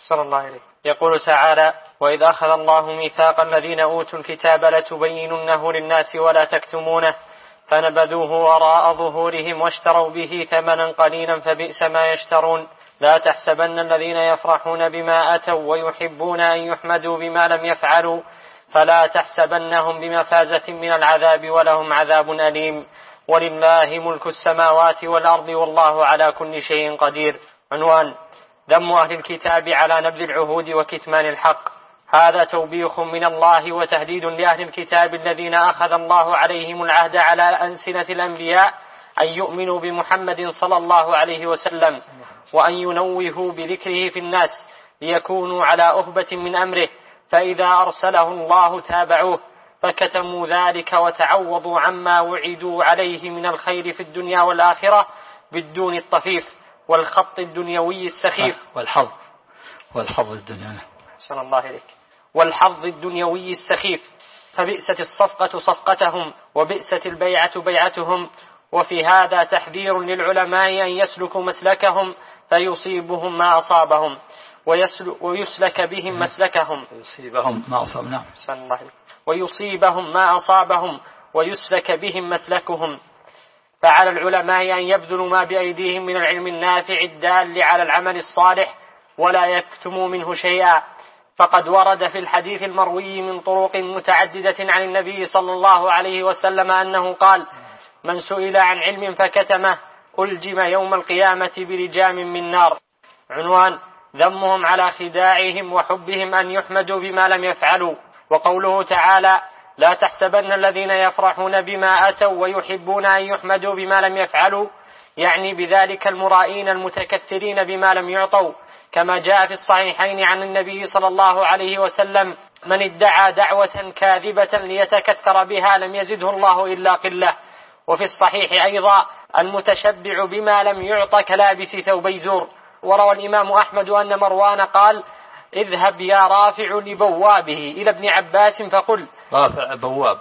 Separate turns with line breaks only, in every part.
صلى الله عليه. يقول تعالى: وإذ أخذ الله ميثاق الذين أوتوا الكتاب لتبيننه للناس ولا تكتمونه فنبذوه وراء ظهورهم واشتروا به ثمنا قليلا فبئس ما يشترون. لا تحسبن الذين يفرحون بما أتوا ويحبون أن يحمدوا بما لم يفعلوا فلا تحسبنهم بمفازة من العذاب ولهم عذاب أليم. ولله ملك السماوات والأرض والله على كل شيء قدير. عنوان: ذم أهل الكتاب على نبذ العهود وكتمان الحق. هذا توبيخ من الله وتهديد لأهل الكتاب الذين أخذ الله عليهم العهد على ألسنة الأنبياء أن يؤمنوا بمحمد صلى الله عليه وسلم وأن ينوهوا بذكره في الناس ليكونوا على أهبة من أمره، فإذا أرسله الله تابعوه، فكتموا ذلك وتعوضوا عما وعدوا عليه من الخير في الدنيا والآخرة بالدون الطفيف والخط الدنيوي السخيف
والحظ الدنيوي.
صلى الله عليك. والحظ الدنيوي السخيف، فبئست الصفقة صفقتهم وبئست البيعة بيعتهم. وفي هذا تحذير للعلماء أن يسلكوا مسلكهم فيصيبهم ما أصابهم ويسلك بهم مسلكهم ويصيبهم ما أصابهم ويسلك بهم مسلكهم. فعلى العلماء أن يبذلوا ما بأيديهم من العلم النافع الدال على العمل الصالح ولا يكتموا منه شيئا، فقد ورد في الحديث المروي من طرق متعددة عن النبي صلى الله عليه وسلم أنه قال: من سئل عن علم فكتمه ألجم يوم القيامة بلجام من نار. عنوان: ذمهم على خداعهم وحبهم أن يحمدوا بما لم يفعلوا. وقوله تعالى: لا تحسبن الذين يفرحون بما أتوا ويحبون أن يحمدوا بما لم يفعلوا، يعني بذلك المرائين المتكثرين بما لم يعطوا، كما جاء في الصحيحين عن النبي صلى الله عليه وسلم: من ادعى دعوة كاذبة ليتكثر بها لم يزده الله إلا قلة. وفي الصحيح أيضا: المتشبع بما لم يعط كلابس ثوبي زور. وروى الإمام أحمد أن مروان قال: اذهب يا رافع لبوابه إلى ابن عباس فقل.
رافع بواب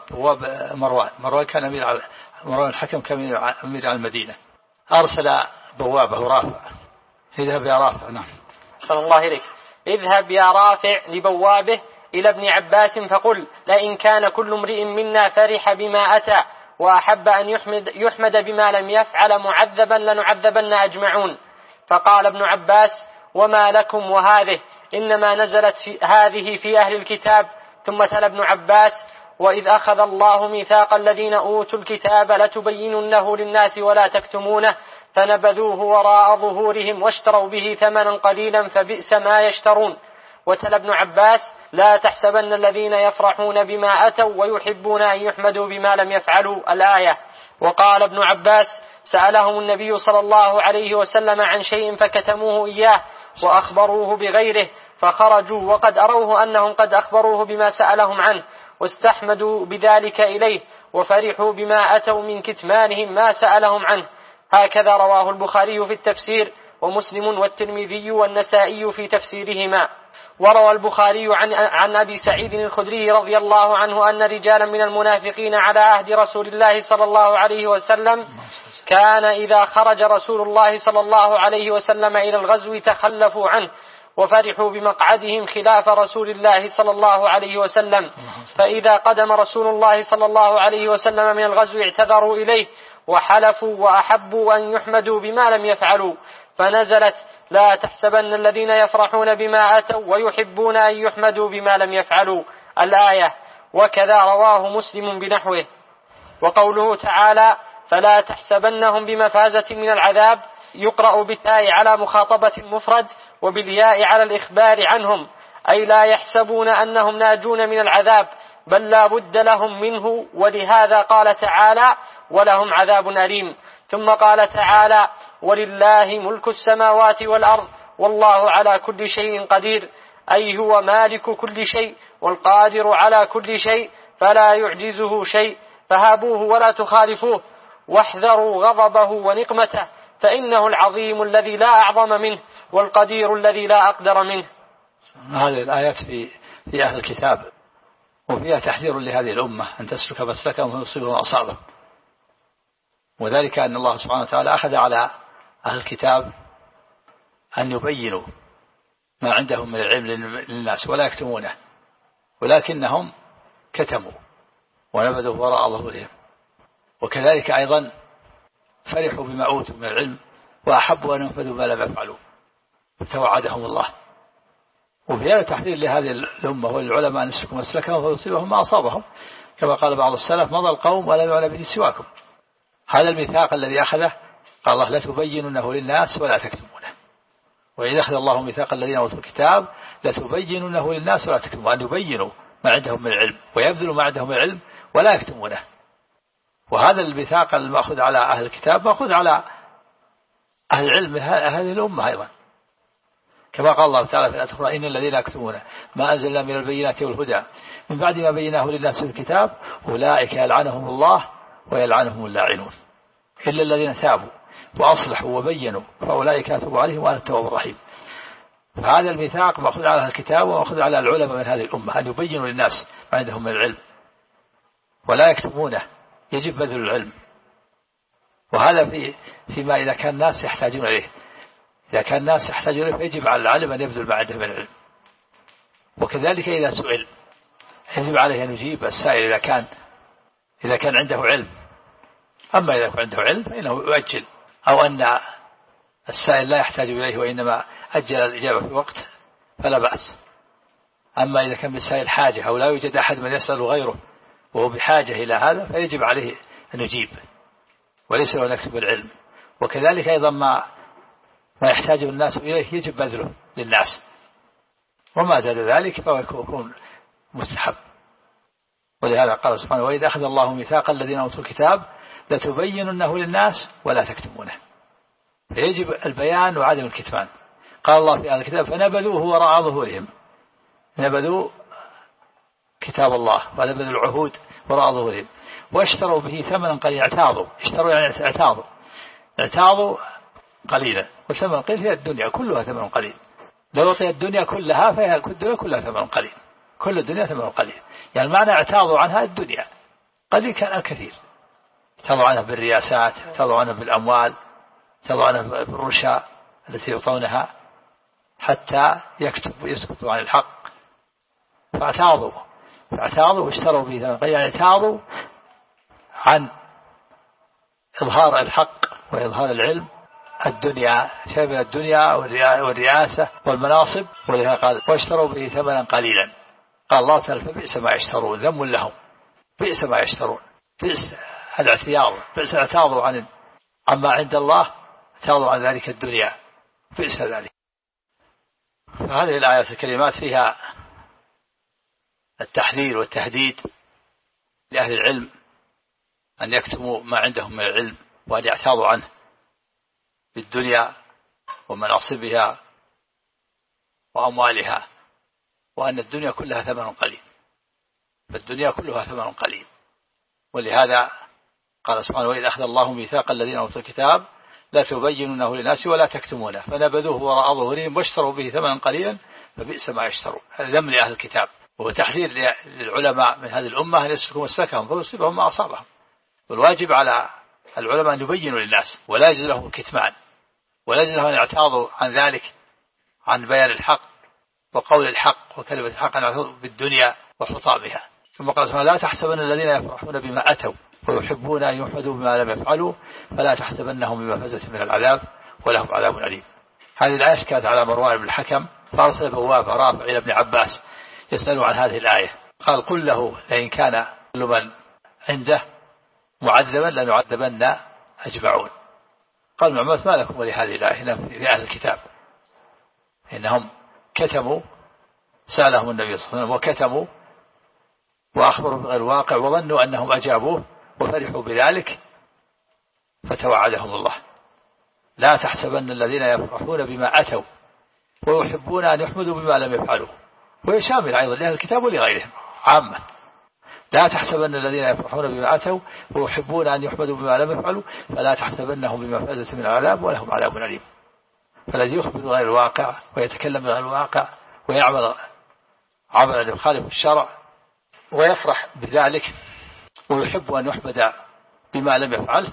مروان كان مروان الحكم كان أمير على المدينة، أرسل بوابه رافع. اذهب يا رافع. نعم.
صلى الله عليك. اذهب يا رافع لبوابه إلى ابن عباس فقل: لئن كان كل امرئ منا فرح بما أتى وأحب أن يحمد بما لم يفعل معذبا لنعذبن أجمعون. فقال ابن عباس: وما لكم وهذه إنما نزلت هذه في أهل الكتاب. ثم تلا ابن عباس: وإذ أخذ الله ميثاق الذين أوتوا الكتاب لتبيننه للناس ولا تكتمونه فنبذوه وراء ظهورهم واشتروا به ثمنا قليلا فبئس ما يشترون. وتلا ابن عباس: لا تحسبن الذين يفرحون بما أتوا ويحبون أن يحمدوا بما لم يفعلوا. الآية. وقال ابن عباس: سألهم النبي صلى الله عليه وسلم عن شيء فكتموه إياه وأخبروه بغيره فخرجوا وقد أروه أنهم قد أخبروه بما سألهم عنه واستحمدوا بذلك إليه وفرحوا بما أتوا من كتمانهم ما سألهم عنه. هكذا رواه البخاري في التفسير ومسلم والترمذي والنسائي في تفسيرهما. وروى البخاري عن أبي سعيد الخدري رضي الله عنه أن رجالا من المنافقين على عهد رسول الله صلى الله عليه وسلم كان إذا خرج رسول الله صلى الله عليه وسلم إلى الغزو تخلفوا عنه وفرحوا بمقعدهم خلاف رسول الله صلى الله عليه وسلم، فإذا قدم رسول الله صلى الله عليه وسلم من الغزو اعتذروا إليه وحلفوا وأحبوا أن يحمدوا بما لم يفعلوا، فنزلت: لا تحسبن الذين يفرحون بما أتوا ويحبون أن يحمدوا بما لم يفعلوا. الآية. وكذا رواه مسلم بنحوه. وقوله تعالى: فلا تحسبنهم بمفازة من العذاب، يقرأ بالتاء على مخاطبة المفرد وبالياء على الإخبار عنهم، أي لا يحسبون أنهم ناجون من العذاب بل لا بد لهم منه. ولهذا قال تعالى: ولهم عذاب أليم. ثم قال تعالى: ولله ملك السماوات والأرض والله على كل شيء قدير، أي هو مالك كل شيء والقادر على كل شيء فلا يعجزه شيء، فهابوه ولا تخالفوه واحذروا غضبه ونقمته، فإنه العظيم الذي لا أعظم منه والقدير الذي لا أقدر منه.
هذه الآيات في أهل الكتاب وفيها تحذير لهذه الأمة أن تسلك مسلكهم ويصيبهم أصابهم، وذلك أن الله سبحانه وتعالى أخذ على أهل الكتاب أن يبينوا ما عندهم من العلم للناس ولا يكتمونه، ولكنهم كتموا ونبذوا وراء ظهورهم. وكذلك أيضا فرحوا بما أوتوا من العلم وأحبوا أن ينفذوا ما لم يفعلوا فتوعدهم الله. وفي هذا تحذير لهذه الأمة والعلماء أن يسلكوا مسلكهم فيصيبهم ما أصابهم، كما قال بعض السلف: مضى القوم ولم يعلم به سواكم. هذا الميثاق الذي أخذه قال الله: لا تبيننه للناس ولا تكتمونه. وإذا أخذ الله ميثاق الذين أوتوا الكتاب لتبيننه للناس ولا تكتمونه، أن يبينوا ما عندهم من العلم ويبذلوا ما عندهم من العلم ولا يكتمونه. وهذا الميثاق المأخوذ على أهل الكتاب مأخوذ على أهل العلم هذه الأمة أيضا، كما قال الله تعالى في الآية الأخرى: إن الذين يكتمون ما أنزلنا من البينات والهدى من بعد ما بيناه للناس في الكتاب أولئك يلعنهم الله ويلعنهم اللاعنون إلا الذين تابوا وأصلحوا وبينوا فأولئك أتوب عليهم وأنا التواب الرحيم. فهذا الميثاق مأخوذ على الكتاب ومأخوذ على العلماء من هذه الأمة أن يبينوا للناس ما عندهم من العلم ولا يكتمونه، يجب بذل العلم. وهذا فيما إذا كان الناس يحتاجون إليه، إذا كان الناس يحتاجون إليه فيجب على العالم أن يبذل ما عنده من العلم. وكذلك إذا سئل يجب عليه أن يجيب السائل إذا كان عنده علم. أما إذا كان عنده علم فإنه يؤجل، أو أن السائل لا يحتاج إليه وإنما أجل الإجابة في وقت فلا بأس. أما إذا كان بالسائل حاجة أو لا يوجد أحد من يسأل غيره وهو بحاجة إلى هذا فيجب عليه أن يجيب وليس له نكتب العلم. وكذلك أيضا ما يحتاج الناس إليه يجب بذله للناس، وما زاد ذلك فهو يكون مستحب. ولهذا قال سبحانه: وإذا أخذ الله ميثاق الذين أوتوا الكتاب لتبيننه للناس ولا تكتمونه. فيجب البيان وعدم الكتمان. قال الله في الكتاب: فنبذوه وراء ظهورهم. نبذوا كتاب الله ونبذوا العهود وراء ظهورهم واشتروا به ثمنا قليلا. اشتروا يعني اعتاضوا قليلا، والثمن قليل هي الدنيا كلها ثمن قليل. لو أعطي الدنيا كلها فهي الدنيا كلها ثمن قليل، كل الدنيا ثمن قليل. يعني معنى اعتاضوا عنها الدنيا قليل كان الكثير. اعتاضوا عنها بالرياسات، اعتاضوا عنها بالأموال، اعتاضوا عنها بالرشا التي يعطونها حتى يسكتوا عن الحق. فاعتاضوا واشتروا به ثمن قليل، يعني اعتاضوا عن إظهار الحق وإظهار العلم الدنيا، شيء من الدنيا والرئاسة والمناصب. ولهذا قال: واشتروا به ثمنا قليلا. قال الله تعالى: فبئس ما يشترون، ذم لهم، بئس ما يشترون، بئس الاعتياض، بئس اعتاضوا عما عند الله، اعتاضوا عن ذلك الدنيا، بئس ذلك. فهذه الآيات الكريمات فيها التحذير والتهديد لأهل العلم أن يكتموا ما عندهم من العلم وأن يعتاضوا عنه بالدنيا ومناصبها وأموالها، وأن الدنيا كلها ثمن قليل، فالدنيا كلها ثمن قليل. ولهذا قال سبحانه: وإذا أخذ الله ميثاق الذين أوتوا الكتاب لا تبينونه للناس ولا تكتمونه فنبذوه وراء ظهورهم واشتروا به ثمنا قليلا فبئس ما يشترون. هذا ذم لأهل الكتاب، وهو تحذير للعلماء من هذه الأمة أن يسلكوا مسلكهم فيصيبهم ما أصابهم. والواجب على العلماء أن يبينوا للناس ولا يجوز لهم الكتمان، ولا يجوز لهم أن يعتاضوا عن ذلك، عن بيان الحق وقول الحق وكلمة الحق، أن يعتاضوا بالدنيا وحطامها. ثم قال سبحانه: لا تحسبن الذين يفرحون بما أتوا ويحبون أن يحمدوا بما لم يفعلوا فلا تحسبنهم بمفازة من العذاب ولهم عذاب أليم. هذه الآية كانت على مروان بن الحكم، فأرسل بوابة رافع إلى ابن عباس يسأل عن هذه الآية. قال: قل له: لئن كان كل من عنده معذبا لنعذبن أجمعون. قال ابن عباس: ما لكم ولهذه الآية في أهل الكتاب إنهم كتموا، سألهم النبي صلى الله عليه وسلم وكتموا وأخبروا بغير الواقع وظنوا أنهم أجابوه وفرحوا بذلك فتوعدهم الله. لا تحسبن الذين يفرحون بما أتوا ويحبون أن يحمدوا بما لم يفعلوا. ويشامل أيضا لأهل الكتاب ولغيرهم عامة. لا تحسبن الذين يفرحون بما أتوا ويحبون أن يحمدوا بما لم يفعلوا فلا تحسبنهم بمفازة من العذاب ولهم عذاب أليم. فالذي يخبر غير الواقع ويتكلم غير الواقع ويعمل عملا يخالف الشرع ويفرح بذلك ويحب أن يحمد بما لم يفعل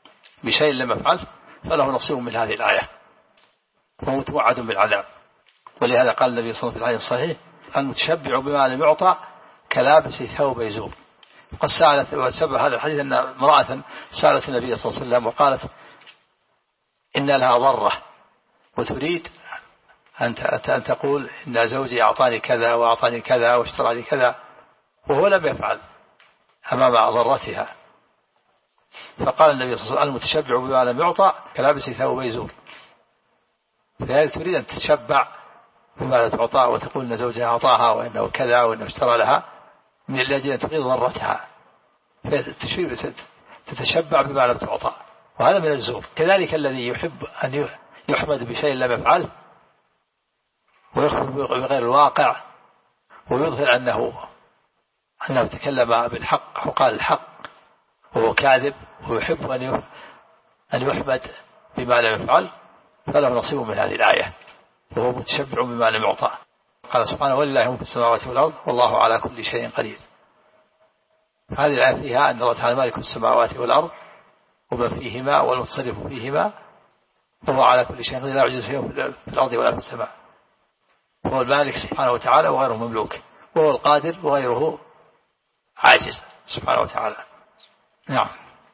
بشيء لم يفعل فله نصيب من هذه الآية وهو متوعد بالعذاب. ولهذا قال النبي صلى الله عليه وسلم في الحديث الصحيح المتشبع بما لم يعطى كلابس ثوب يزور. قد سألت وسبب هذا الحديث أن امرأة سألت النبي صلى الله عليه وسلم وقالت إن لها ضرة وتريد أن تقول إن زوجي أعطاني كذا وأعطاني كذا واشترى لي كذا وهو لم يفعل أمام ضرتها. فقال النبي صلى الله عليه وسلم المتشبع بما لم يعطى كلابس ثوب يزور. فهذه تريد أن تتشبع بما لا تعطى وتقول إن زوجها أعطاها وإنه كذا وإنه اشترى لها من الذي أن تريد ضرتها تتشبع بما لم تعطى، وهذا من الزور. كذلك الذي يحب أن يحمد بشيء لم يفعله ويخبر بغير الواقع ويظهر أنه تكلم بالحق وقال الحق وهو كاذب ويحب أن يحمد بما لم يفعل فله نصيب من هذه الآية وهو متشبع بما لم يعطى. قال سبحانه ولله ملك السماوات والأرض والله على كل شيء قدير. هذه الآية فيها أن الله تعالى مالك السماوات والأرض وما فيهما والمتصرف فيهما وهو على كل شيء قدير لا يعجز شيء في الأرض ولا في السماء. وهو المالك سبحانه وتعالى وغيره مملوك، وهو القادر وغيره عاجز سبحانه وتعالى. نعم.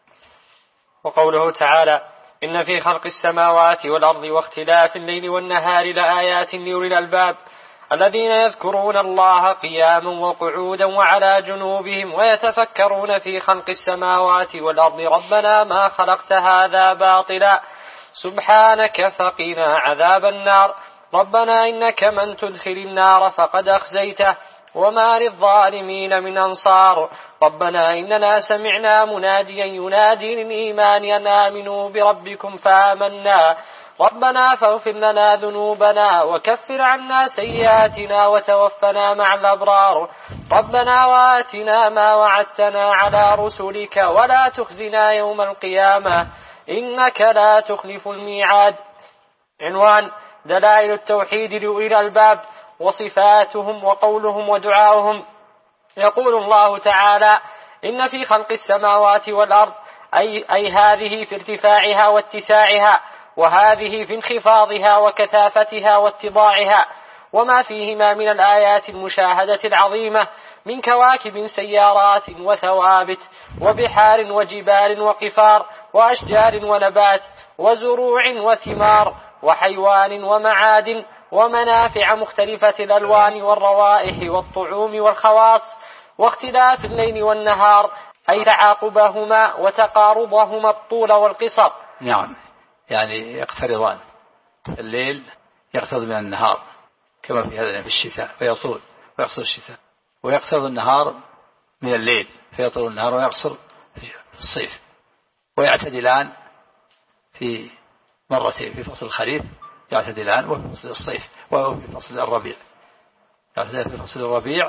وقوله تعالى إن في خلق السماوات والأرض واختلاف الليل والنهار لآيات لأولي الألباب الذين يذكرون الله قياما وقعودا وعلى جنوبهم ويتفكرون في خلق السماوات والأرض ربنا ما خلقت هذا باطلا سبحانك فقنا عذاب النار ربنا إنك من تدخل النار فقد أخزيته وما للظالمين من أنصار ربنا إننا سمعنا مناديا ينادي للإيمان أن آمنوا بربكم فآمنا ربنا فاغفر لنا ذنوبنا وكفر عنا سيئاتنا وتوفنا مع الأبرار ربنا وآتنا ما وعدتنا على رسلك ولا تخزنا يوم القيامة إنك لا تخلف الميعاد. عنوان دلائل التوحيد لأولي الألباب وصفاتهم وقولهم ودعاؤهم. يقول الله تعالى إن في خلق السماوات والأرض أي هذه في ارتفاعها واتساعها وهذه في انخفاضها وكثافتها واتضاعها وما فيهما من الآيات المشاهدة العظيمة من كواكب سيارات وثوابت وبحار وجبال وقفار وأشجار ونبات وزروع وثمار وحيوان ومعادن ومنافع مختلفة الألوان والروائح والطعوم والخواص واختلاف الليل والنهار أي تعاقبهما وتقاربهما الطول والقصر.
نعم، يعني يقترضان. الليل يقترض من النهار كما في هذا في الشتاء فيطول ويقصر الشتاء، ويقترض النهار من الليل فيطول النهار ويقصر في الصيف، ويعتدلان في مرتين في فصل الخريف يعتدلان وفي فصل الصيف وفي فصل الربيع يعتدلان في فصل الربيع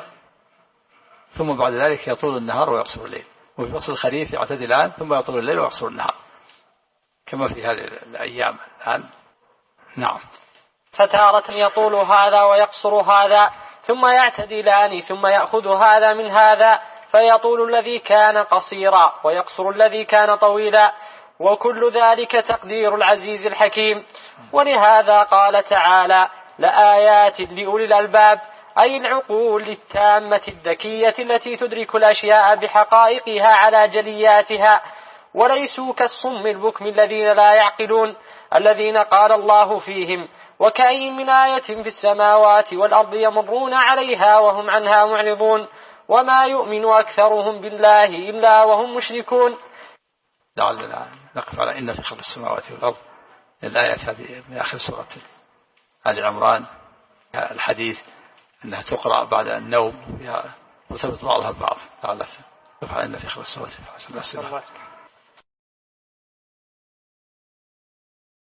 ثم بعد ذلك يطول النهار ويقصر الليل، وفي فصل الخريف يعتدلان ثم يطول الليل ويقصر النهار كما في هذه الأيام الآن. نعم.
فتارة يطول هذا ويقصر هذا ثم يعتدلان ثم يأخذ هذا من هذا فيطول الذي كان قصيرا ويقصر الذي كان طويلا وكل ذلك تقدير العزيز الحكيم. ولهذا قال تعالى لآيات لأولي الألباب أي العقول التامة الذكية التي تدرك الأشياء بحقائقها على جلياتها وليسوا كالصم البكم الذين لا يعقلون الذين قال الله فيهم وكأي من آية في السماوات والأرض يمرون عليها وهم عنها معرضون وما يؤمن أكثرهم بالله إلا وهم مشركون.
لعلنا نقف على إن في خلق السماوات والأرض الآيات هذه من آخر سورة آل عمران الحديث أنها تقرأ بعد النوم وتربط بعضها ببعض. لعلنا نقف على إن في خلق السماوات والأرض.